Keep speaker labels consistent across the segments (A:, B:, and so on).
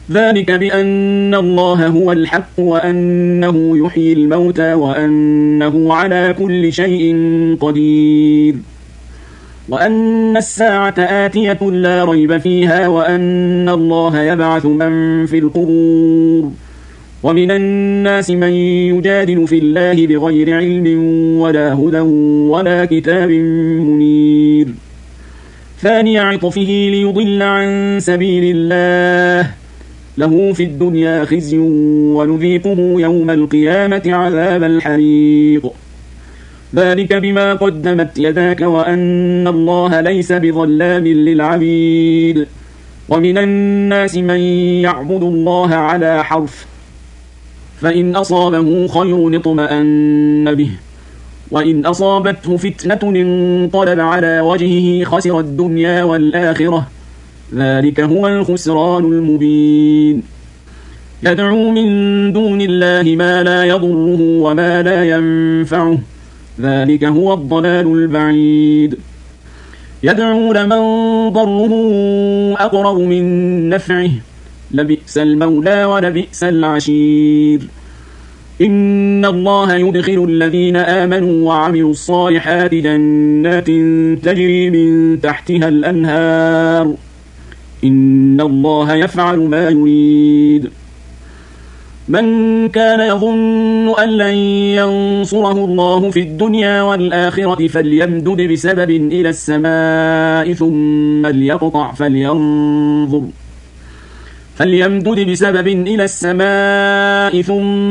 A: ذلك بأن الله هو الحق وأنه يحيي الموتى وأنه على كل شيء قدير وأن الساعة آتية لا ريب فيها وأن الله يبعث من في القبور ومن الناس من يجادل في الله بغير علم ولا هدى ولا كتاب منير ثاني عطفه ليضل عن سبيل الله له في الدنيا خزي ونذيقه يوم القيامة عذاب الحريق ذلك بما قدمت يداك وأن الله ليس بظلام للعبيد ومن الناس من يعبد الله على حرف فإن أصابه خير اطمأن به وإن أصابته فتنة انقلب على وجهه خسر الدنيا والآخرة ذلك هو الخسران المبين يدعو من دون الله ما لا يضره وما لا ينفعه ذلك هو الضلال البعيد يدعو لمن ضره أقرب من نفعه لبئس المولى ولبئس العشير إن الله يدخل الذين آمنوا وعملوا الصالحات جنات تجري من تحتها الأنهار إن الله يفعل ما يريد من كان يظن أن لن ينصره الله في الدنيا والآخرة فليمدد بسبب إلى السماء ثم ليقطع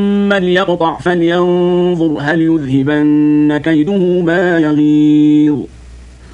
A: فلينظر هل يذهبن كيده ما يغيظ